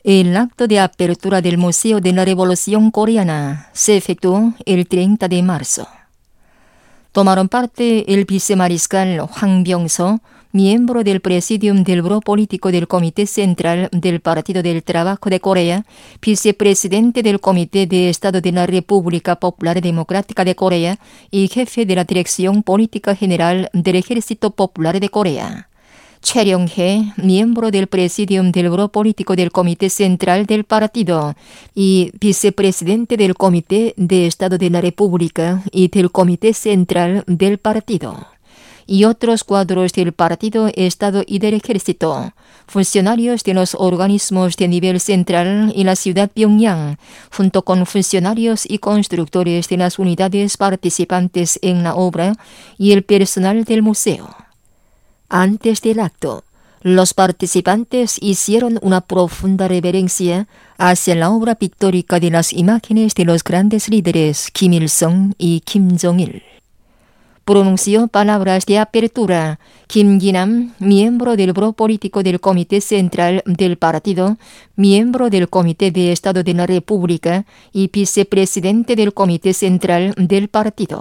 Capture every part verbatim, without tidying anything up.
El acto de apertura del Museo de la Revolución Coreana se efectuó el treinta de marzo. Tomaron parte el vicemariscal Hwang Byung-so, miembro del Presidium del Buró Político del Comité Central del Partido del Trabajo de Corea, vicepresidente del Comité de Estado de la República Popular Democrática de Corea y jefe de la Dirección Política General del Ejército Popular de Corea. Choi Ryong-hae, miembro del Presidium del Buró Político del Comité Central del Partido y vicepresidente del Comité de Estado de la República y del Comité Central del Partido, y otros cuadros del Partido, Estado y del Ejército, funcionarios de los organismos de nivel central y la ciudad Pyongyang, junto con funcionarios y constructores de las unidades participantes en la obra y el personal del museo. Antes del acto, los participantes hicieron una profunda reverencia hacia la obra pictórica de las imágenes de los grandes líderes Kim Il-sung y Kim Jong-il. Pronunció palabras de apertura Kim Gi-nam, miembro del Buró Político del Comité Central del Partido, miembro del Comité de Estado de la República y vicepresidente del Comité Central del Partido.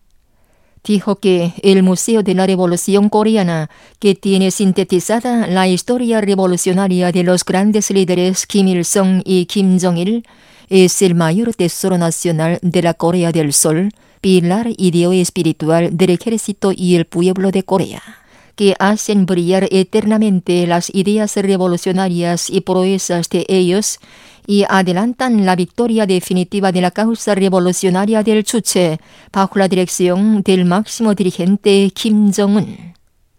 Dijo que el Museo de la Revolución Coreana, que tiene sintetizada la historia revolucionaria de los grandes líderes Kim Il-sung y Kim Jong-il, es el mayor tesoro nacional de la Corea del Sur, pilar ideo espiritual del ejército y el pueblo de Corea, que hacen brillar eternamente las ideas revolucionarias y proezas de ellos y adelantan la victoria definitiva de la causa revolucionaria del Juche bajo la dirección del máximo dirigente Kim Jong-un.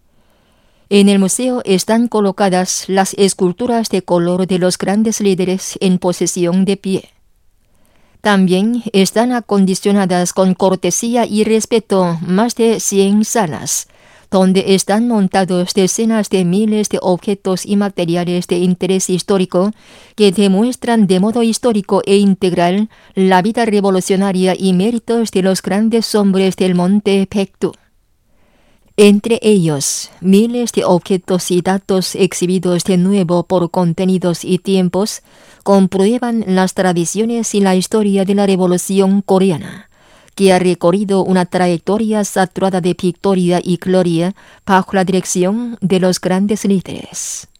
En el museo están colocadas las esculturas de color de los grandes líderes en posición de pie. También están acondicionadas con cortesía y respeto más de cien salas, donde están montados decenas de miles de objetos y materiales de interés histórico que demuestran de modo histórico e integral la vida revolucionaria y méritos de los grandes hombres del monte Baekdu. Entre ellos, miles de objetos y datos exhibidos de nuevo por contenidos y tiempos comprueban las tradiciones y la historia de la Revolución Coreana, que ha recorrido una trayectoria saturada de victoria y gloria bajo la dirección de los grandes líderes.